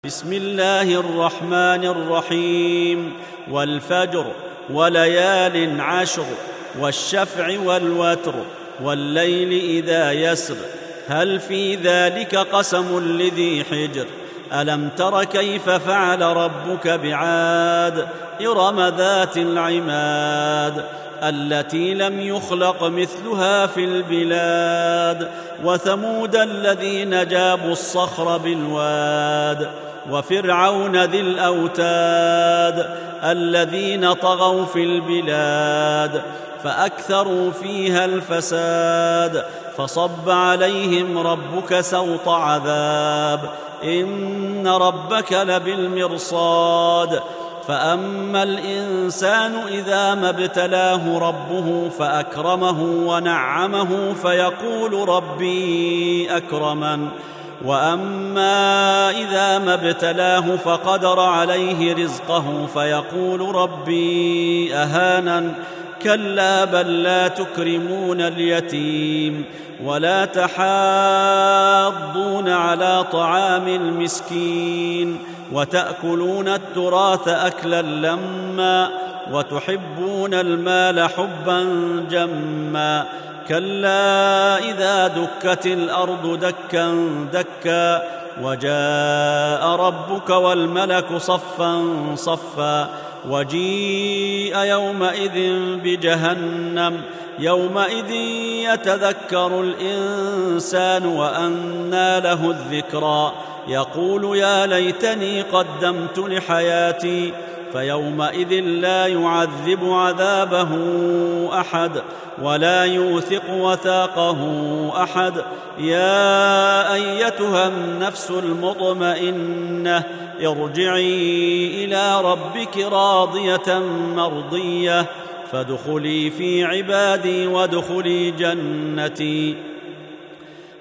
بسم الله الرحمن الرحيم. والفجر وليال عشر والشفع والوتر والليل إذا يسر هل في ذلك قسم لذي حجر ألم تر كيف فعل ربك بعاد إرم ذات العماد التي لم يخلق مثلها في البلاد وثمود الذين جابوا الصخر بالواد وفرعون ذي الأوتاد الذين طغوا في البلاد فأكثروا فيها الفساد فصب عليهم ربك سوط عذاب إن ربك لبالمرصاد فأما الإنسان إذا ما ابتلاه ربه فأكرمه ونعمه فيقول ربي أكرمن وأما إذا ما ابتلاه فقدر عليه رزقه فيقول ربي أهانن كلا بل لا تكرمون اليتيم ولا تحاضون على طعام المسكين وتأكلون التراث أكلا لما وتحبون المال حبا جما كلا إذا دكت الأرض دكا دكا وجاء ربك والملك صفا صفا وجيء يومئذ بجهنم يومئذ يتذكر الإنسان وأنى له الذكرى يقول يا ليتني قدمت لحياتي فيومئذ لا يعذب عذابه أحد ولا يوثق وثاقه أحد يا أيتها النفس المطمئنة ارجعي إلى ربك راضية مرضية فادخلي في عبادي وادخلي جنتي.